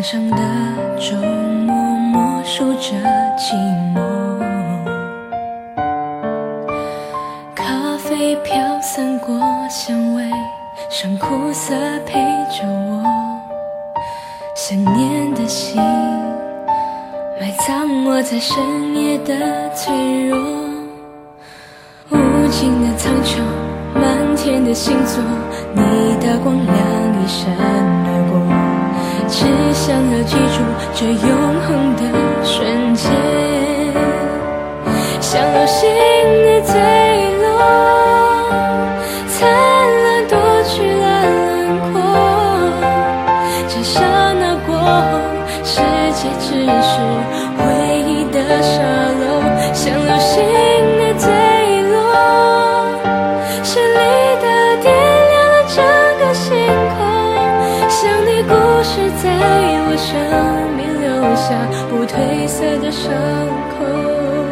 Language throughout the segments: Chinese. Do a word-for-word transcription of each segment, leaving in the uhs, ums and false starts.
上的周末，默数着寂寞，咖啡飘散过香味，让苦涩陪着我，想念的心埋葬我在深夜的脆弱，无尽的苍穹，满天的星座，你的光亮一闪而过，只想要记住这永恒的瞬间，像流星的坠落，灿烂夺去了轮廓，这刹那过后，世界只是回忆的沙漏，像流星的坠落，绚丽的点亮了整个星空，像你故事在我生命留下不褪色的伤口。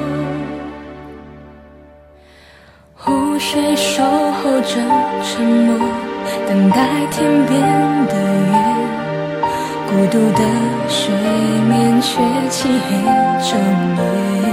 湖水守候着沉默，等待天边的月，孤独的水面却漆黑整夜，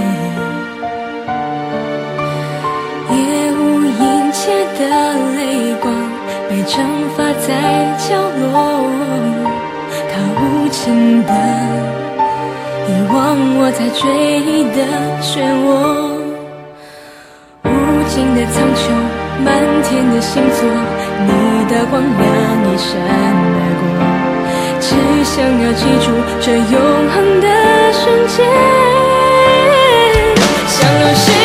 夜无垠切的泪光被蒸发在角落，它无情的遗忘我在追忆的漩涡，无尽的苍穹，满天的星座，你的光亮一闪而过，只想要记住这永恒的瞬间，像流星